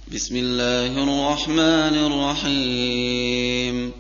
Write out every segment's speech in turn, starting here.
بسم الله الرحمن الرحيم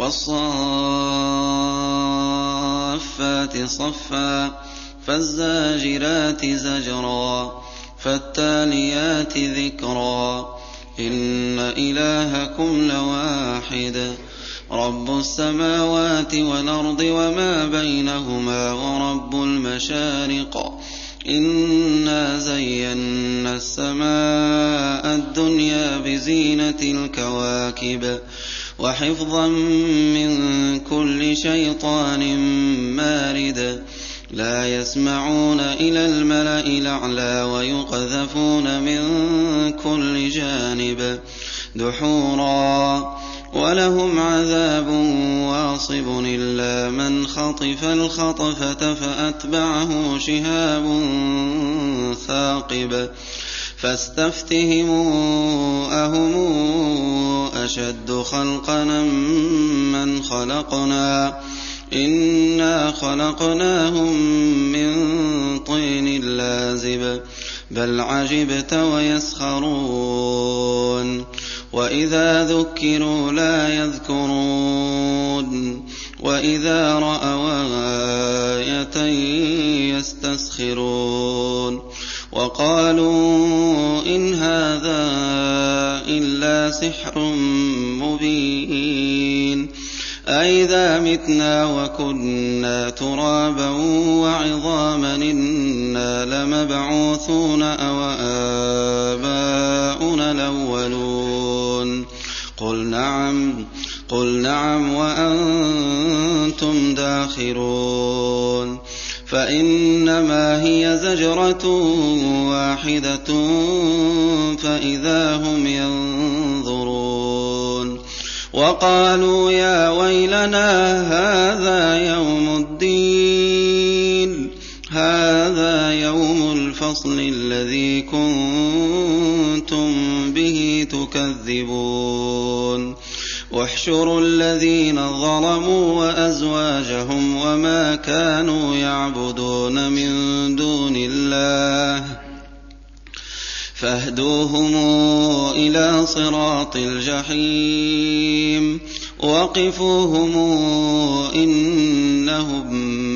والصافات صفا فالزاجرات زجرا فالتاليات ذكرا إن إلهكم لواحد رب السماوات والأرض وما بينهما ورب المشارق إنا زينا السماء الدنيا بزينة الكواكب وحفظا من كل شيطان مارد لا يسمعون إلى الملأ الأعلى ويقذفون من كل جانب دحورا ولهم عذاب واصب إلا من خطف الخطفة فأتبعه شهاب ثاقب فاستفتهموا أهم أشد خلقنا من خلقنا إنا خلقناهم من طين لازب بل عجبت ويسخرون وإذا ذكروا لا يذكرون وإذا رأوا آية يستسخرون وقالوا إن هذا إلا سحر مبين أئذا متنا وكنا ترابا وعظاما إنا لمبعوثون أو آباؤنا الأولون قل نعم وأنتم داخرون فإنما هي زجرة واحدة فإذا هم ينظرون وقالوا يا ويلنا هذا يوم الفصل الذي كنتم به تكذبون واحشروا الذين ظلموا وأزواجهم وما كانوا يعبدون من دون الله فاهدوهم إلى صراط الجحيم وقفوهم إنهم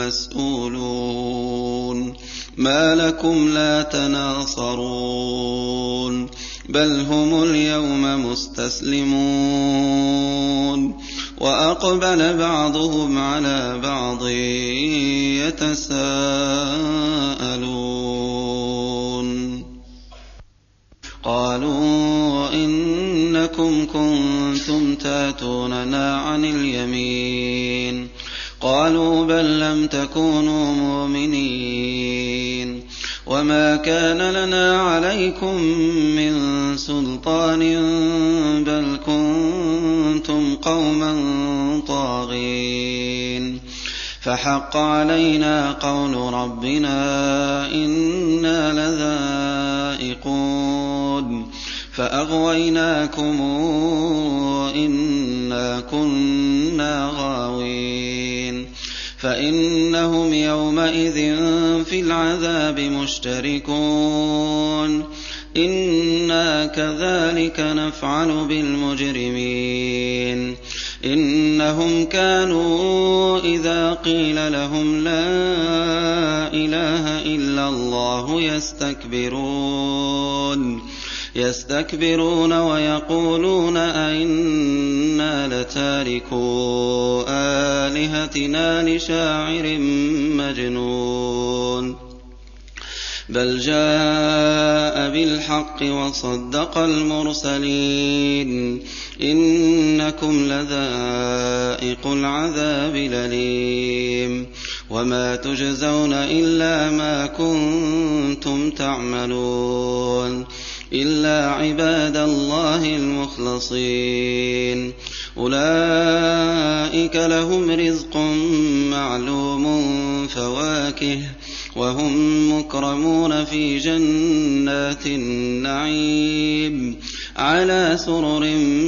مسؤولون ما لكم لا تناصرون بل هم اليوم مستسلمون وأقبل بعضهم على بعض يتساءلون قالوا إنكم كنتم تاتوننا عن اليمين قالوا بل لم تكونوا مؤمنين وما كان لنا عليكم من سلطان بل كنتم قوما طاغين فحق علينا قول ربنا إنا لذائقون فأغويناكم إنا كنا غاوين فإنهم يومئذ في العذاب مشتركون إنا كذلك نفعل بالمجرمين إنهم كانوا إذا قيل لهم لا إله إلا الله يستكبرون ويقولون أئنا لتاركو آلهتنا لشاعر مجنون بل جاء بالحق وصدق المرسلين إنكم لذائق العذاب الأليم وما تجزون إلا ما كنتم تعملون إلا عباد الله المخلصين أولئك لهم رزق معلوم فواكه وهم مكرمون في جنات النعيم على سرر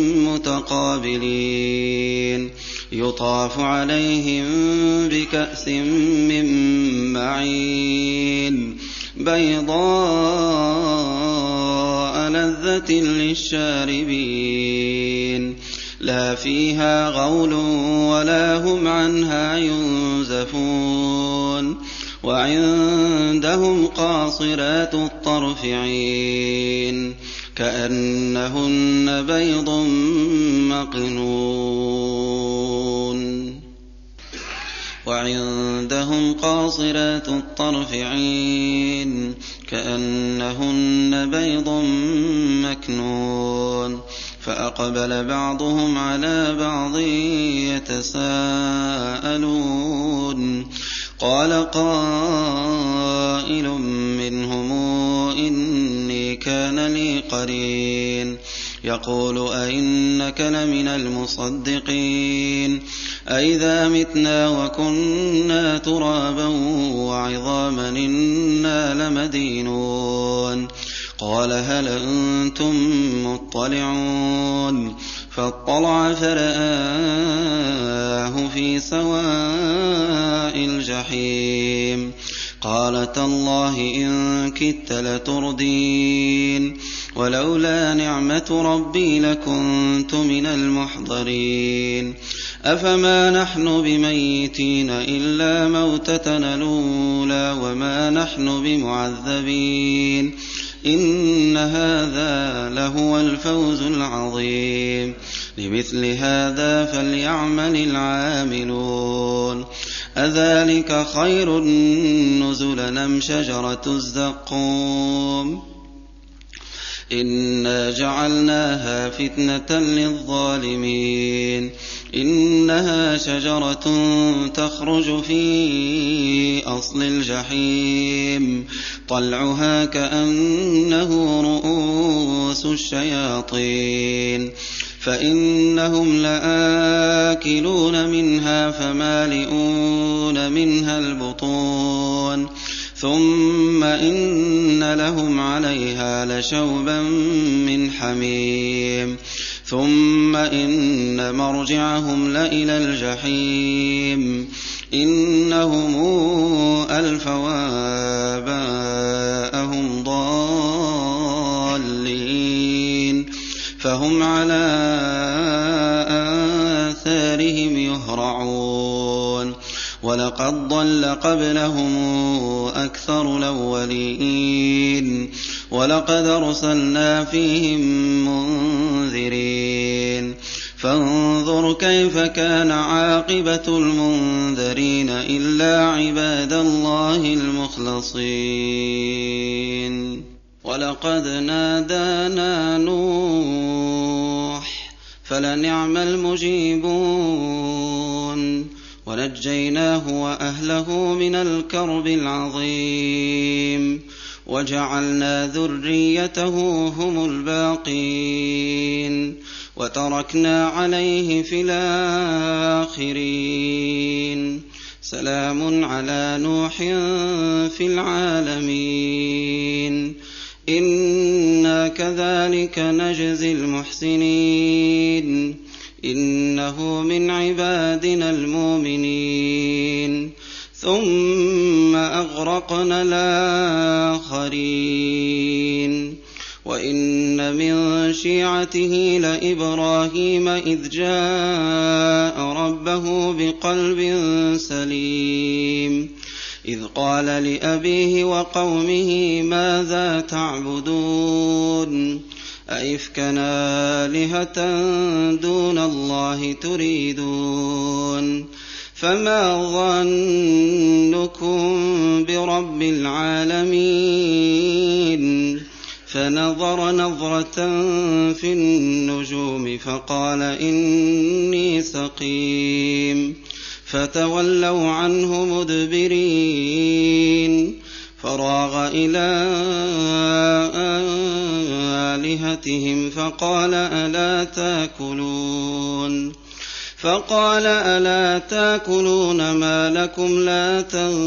متقابلين يطاف عليهم بكأس من معين بيضاء لذة لَذَّةٍ لِّلشَّارِبِينَ لَا فِيهَا غَوْلٌ وَلَا هُمْ عَنْهَا يُنزَفُونَ وَعِندَهُمْ قَاصِرَاتُ الطَّرْفِ عِينٌ كَأَنَّهُنَّ بَيْضٌ مَّكْنُونٌ وَعِندَهُمْ قَاصِرَاتُ الطَّرْفِ عِينٌ كَأَنَّهُنَّ بَيْضٌ مَّكْنُونٌ فَأَقْبَلَ بَعْضُهُمْ عَلَىٰ بَعْضٍ يَتَسَاءَلُونَ قَالَ قَائِلٌ مِّنْهُمْ إِنِّي كَانَ لِي قَرِينٌ يَقُولُ أَإِنَّكَ لَمِنَ الْمُصَدِّقِينَ أَإِذَا مِتْنَا وَكُنَّا تُرَابًا وَعِظَامًا إِنَّا لَمَدِينُونَ قَالَ هَلْ أَنتُم مُّطَّلِعُونَ فَاطَّلَعَ فَرَآهُ فِي سَوَاءِ الْجَحِيمِ قَالَ تَاللَّهِ إِن كِدتَّ لَتُرْدِينِ وَلَوْلَا نِعْمَةُ رَبِّي لَكُنتُ مِنَ الْمُحْضَرِينَ أَفَمَا نَحْنُ بِمَيِّتِينَ إِلَّا مَوْتَتَنَا الْأُولَىٰ وَمَا نَحْنُ بِمُعَذَّبِينَ إِنَّ هَٰذَا لَهُوَ الْفَوْزُ الْعَظِيمُ لِمِثْلِ هَٰذَا فَلْيَعْمَلِ الْعَامِلُونَ أَذَٰلِكَ خَيْرٌ نُّزُلًا أَمْ شَجَرَةُ الزَّقُّومِ إِنَّا جَعَلْنَاهَا فِتْنَةً لِّلظَّالِمِينَ إِنَّهَا شَجَرَةٌ تَخْرُجُ فِي أَصْلِ الْجَحِيمِ طَلْعُهَا كَأَنَّهُ رُءُوسُ الشَّيَاطِينِ فَإِنَّهُمْ لَآكِلُونَ مِنْهَا فَمَالِئُونَ مِنْهَا الْبُطُونَ ثُمَّ إِنَّ لَهُمْ عَلَيْهَا لَشَوْبًا مِّنْ حَمِيمٍ ثُمَّ إِنَّ مَرْجِعَهُمْ لَإِلَى الْجَحِيمِ إِنَّهُمْ أَلْفَوْا آبَاءَهُمْ ضَالِّينَ فَهُمْ عَلَىٰ آثَارِهِمْ يُهْرَعُونَ وَلَقَدْ ضَلَّ قَبْلَهُمْ أَكْثَرُ الْأَوَّلِينَ وَلَقَدْ أَرْسَلْنَا فِيهِم مُّنذِرِينَ فَانظُرْ كَيْفَ كَانَ عَاقِبَةُ الْمُنذَرِينَ إِلَّا عِبَادَ اللَّهِ الْمُخْلَصِينَ وَلَقَدْ نَادَانَا نُوحٌ فَلَنِعْمَ الْمُجِيبُونَ وَنَجَّيْنَاهُ وَأَهْلَهُ مِنَ الْكَرْبِ الْعَظِيمِ وَجَعَلْنَا ذُرِّيَّتَهُ هُمُ الْبَاقِينَ وَتَرَكْنَا عَلَيْهِ فِي الْآخِرِينَ سَلَامٌ عَلَىٰ نُوحٍ فِي الْعَالَمِينَ إِنَّا كَذَٰلِكَ نَجْزِي الْمُحْسِنِينَ إِنَّهُ مِنْ عِبَادِنَا الْمُؤْمِنِينَ ثُمَّ أَغْرَقْنَا الْآخَرِينَ وَإِنَّ مِن شِيعَتِهِ لَإِبْرَاهِيمَ إِذْ جَاءَ رَبَّهُ بِقَلْبٍ سَلِيمٍ إِذْ قَالَ لِأَبِيهِ وَقَوْمِهِ مَاذَا تَعْبُدُونَ أَئِفْكًا آلِهَةً دُونَ اللَّهِ تُرِيدُونَ فَمَا ظَنُّكُم بِرَبِّ الْعَالَمِينَ فَنَظَرَ نَظْرَةً فِي النُّجُومِ فَقَالَ إِنِّي سَقِيمٌ فَتَوَلَّوْا عَنْهُ مُدْبِرِينَ فَرَاغَ إِلَىٰ آلِهَتِهِمْ فَقَالَ أَلَا تَأْكُلُونَ مَا لَكُمْ لَا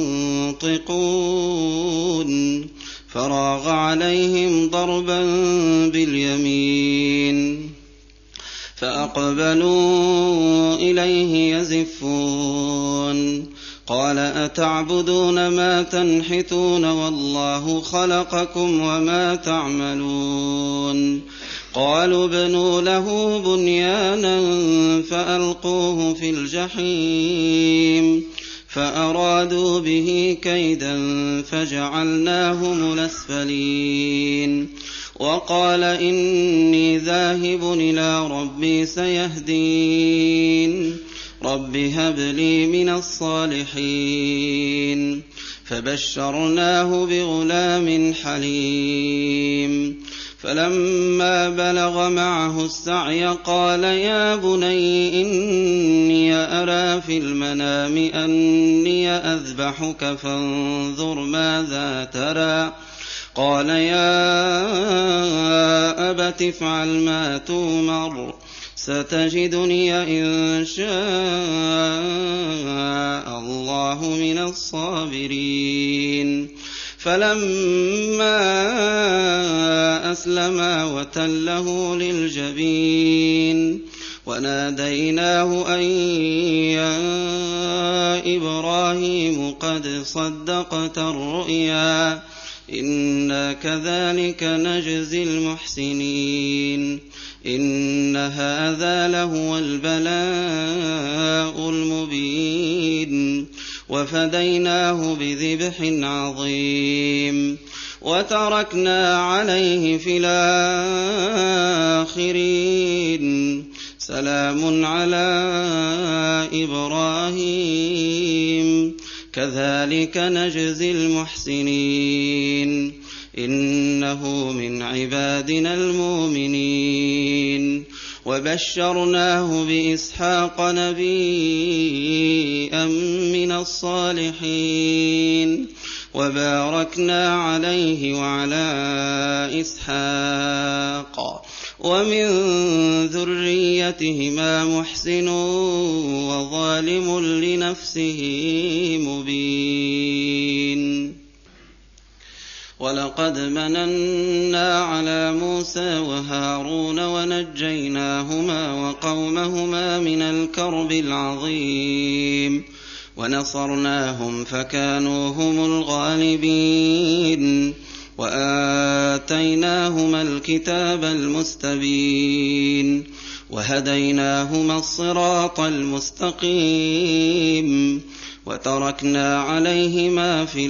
تَنطِقُونَ فَرَاغَ عَلَيْهِمْ ضَرْبًا بِالْيَمِينِ فَأَقْبَلُوا إِلَيْهِ يَزِفُّونَ قال أتعبدون ما تنحتون والله خلقكم وما تعملون قالوا ابنوا له بنيانا فألقوه في الجحيم فأرادوا به كيدا فجعلناهم الأسفلين وقال إني ذاهب إلى ربي سيهدين رب هب لي من الصالحين فبشرناه بغلام حليم فلما بلغ معه السعي قال يا بني إني أرى في المنام أني أذبحك فانظر ماذا ترى قال يا أبت افعل ما تؤمر ستجدني إن شاء الله من الصابرين فلما أسلما وتله للجبين وناديناه أن يا إبراهيم قد صدقت الرؤيا إنا كذلك نجزي المحسنين إن هذا لهو البلاء المبين وفديناه بذبح عظيم وتركنا عليه في الآخرين سلام على إبراهيم كذلك نجزي المحسنين إنه من عبادنا المؤمنين وبشرناه بإسحاق نبيا من الصالحين وباركنا عليه وعلى إسحاق ومن ذريتهما محسن وظالم لنفسه مبين ولقد مننا على موسى وهارون ونجيناهما وقومهما من الكرب العظيم ونصرناهم فكانوا هم الغالبين وآتيناهما الكتاب المستبين وهديناهما الصراط المستقيم وتركنا عليهما في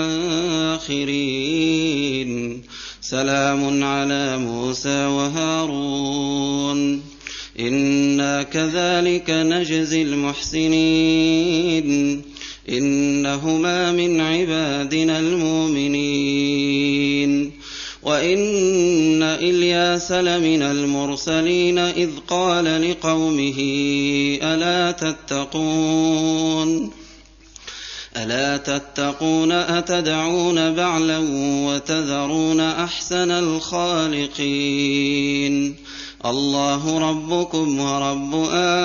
الآخرين سلام على موسى وهارون إنا كذلك نجزي المحسنين إنهما من عبادنا المؤمنين وإن إلياس لمن المرسلين إذ قال لقومه ألا تتقون أتدعون بعلا وتذرون أحسن الخالقين الله ربكم ورب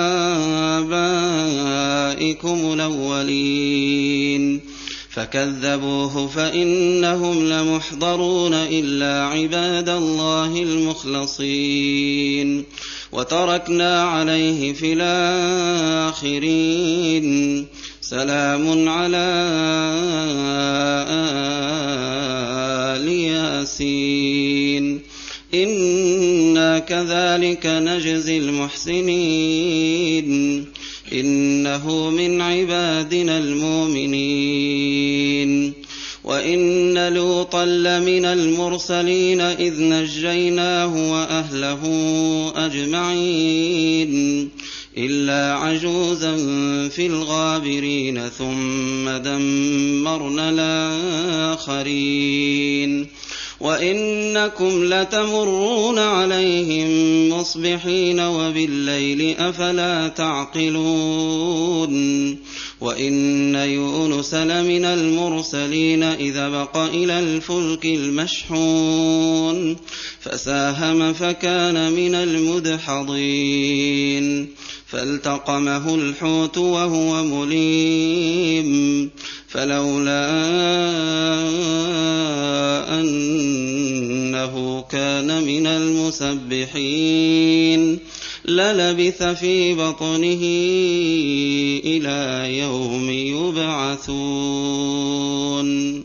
آبائكم الأولين فكذبوه فإنهم لمحضرون إلا عباد الله المخلصين وتركنا عليه في الآخرين سلام على آل ياسين إنا كذلك نجزي المحسنين إنه من عبادنا المؤمنين وإن لوطا لمن المرسلين إذ نجيناه وأهله أجمعين إلا عجوزا في الغابرين ثم دمرنا الآخرين وإنكم لتمرون عليهم مصبحين وبالليل أفلا تعقلون وإن يونس لمن المرسلين إذا بق إلى الفلك المشحون فساهم فكان من المدحضين فالتقمه الحوت وهو مليم فلولا أنه كان من المسبحين للبث في بطنه إلى يوم يبعثون.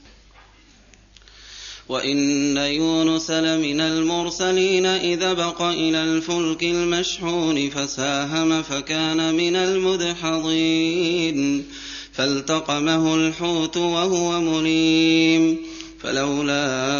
وإن يونس لمن المرسلين إذ بق إلى الفلك المشحون فساهم فكان من المدحضين فالتقمه الحوت وهو مليم فلولا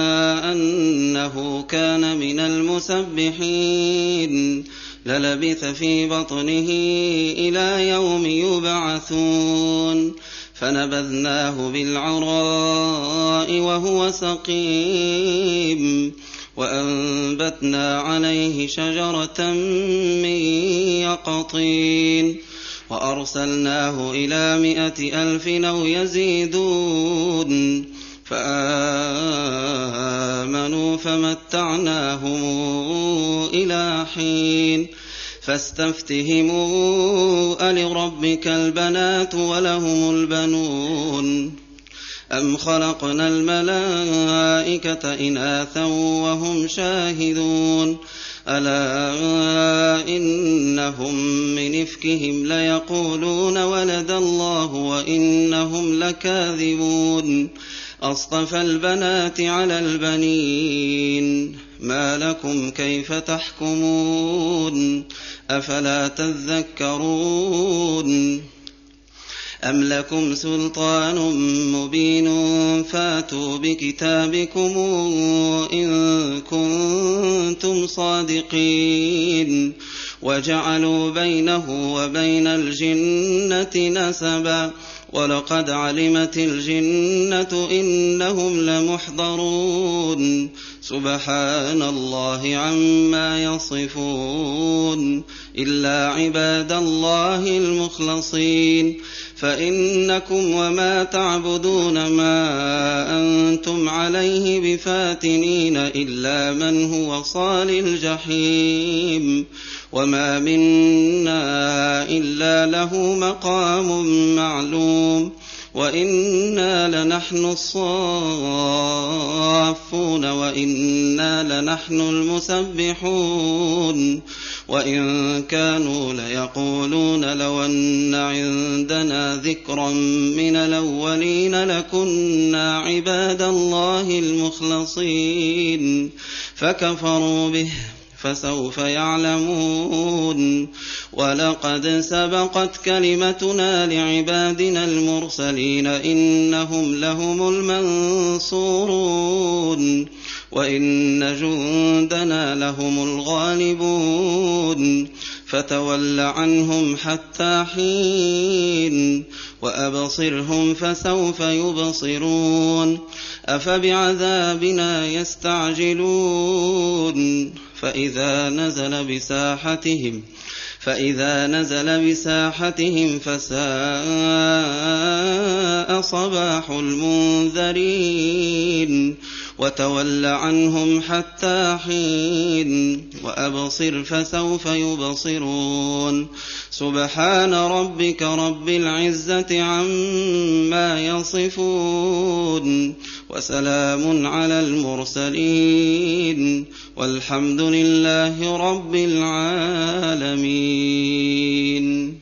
أنه كان من المسبحين للبث في بطنه إلى يوم يبعثون. فنبذناه بالعراء وهو سقيم وأنبتنا عليه شجرة من يقطين وأرسلناه إلى 100,000 أو يزيدون فآمنوا فمتعناهم إلى حين. فاستفتهموا ألربك البنات ولهم البنون أم خلقنا الملائكة إناثا وهم شاهدون ألا إنهم من إفكهم ليقولون ولد الله وإنهم لكاذبون أصطفى البنات على البنين ما لكم كيف تحكمون أفلا تذكرون أم لكم سلطان مبين فاتوا بكتابكم إن كنتم صادقين وجعلوا بينه وبين الجنة نسبا ولقد علمت الجنة إنهم لمحضرون سبحان الله عما يصفون إلا عباد الله المخلصين فإنكم وما تعبدون ما أنتم عليه بفاتنين إلا من هو صال الجحيم وما منا إلا له مقام معلوم وإنا لنحن الصافون وإنا لنحن المسبحون وإن كانوا ليقولون لو أن عندنا ذكرا من الأولين لكنا عباد الله المخلصين فكفروا به فسوف يعلمون ولقد سبقت كلمتنا لعبادنا المرسلين إنهم لهم المنصورون وإن جندنا لهم الغالبون فتول عنهم حتى حين وأبصرهم فسوف يبصرون أفبعذابنا يستعجلون فإذا نزل بساحتهم فساء صباح المنذرين وتول عنهم حتى حين وأبصر فسوف يبصرون سبحان ربك رب العزة عما يصفون وسلام على المرسلين والحمد لله رب العالمين.